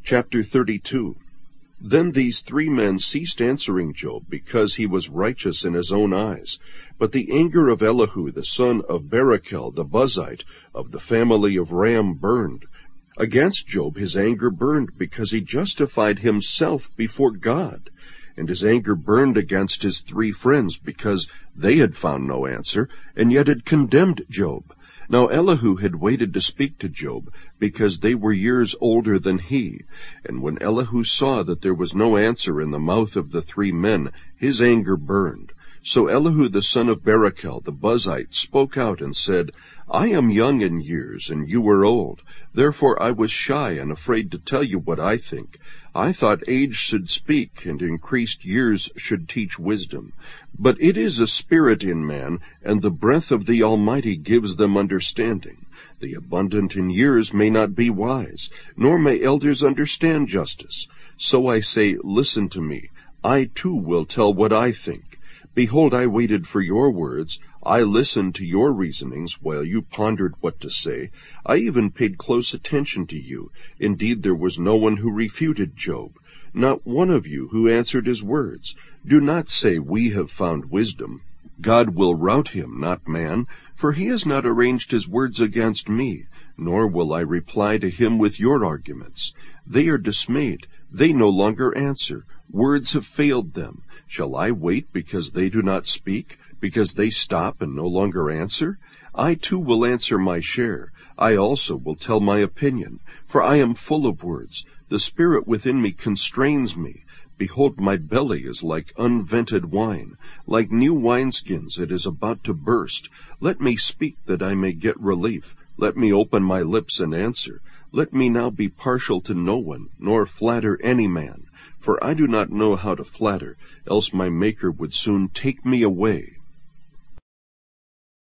Chapter 32. Then these 3 men ceased answering Job, because he was righteous in his own eyes. But the anger of Elihu the son of Barachel the Buzite, of the family of Ram, burned. Against Job his anger burned, because he justified himself before God. And his anger burned against his 3 friends, because they had found no answer, and yet had condemned Job. Now Elihu had waited to speak to Job, because they were years older than he. And when Elihu saw that there was no answer in the mouth of the 3 men, his anger burned. So Elihu the son of Barachel the Buzite spoke out and said, I am young in years, and you are old. Therefore I was shy and afraid to tell you what I think. I thought age should speak, and increased years should teach wisdom. But it is a spirit in man, and the breath of the Almighty gives them understanding. The abundant in years may not be wise, nor may elders understand justice. So I say, listen to me. I too will tell what I think. Behold, I waited for your words. I listened to your reasonings while you pondered what to say. I even paid close attention to you. Indeed, there was no one who refuted Job, not one of you who answered his words. Do not say, we have found wisdom. God will rout him, not man, for he has not arranged his words against me, nor will I reply to him with your arguments. They are dismayed. They no longer answer. Words have failed them. Shall I wait because they do not speak, because they stop and no longer answer? I too will answer my share. I also will tell my opinion, for I am full of words. The spirit within me constrains me. Behold, my belly is like unvented wine. Like new wineskins it is about to burst. Let me speak that I may get relief. Let me open my lips and answer. Let me now be partial to no one, nor flatter any man. For I do not know how to flatter, else my Maker would soon take me away.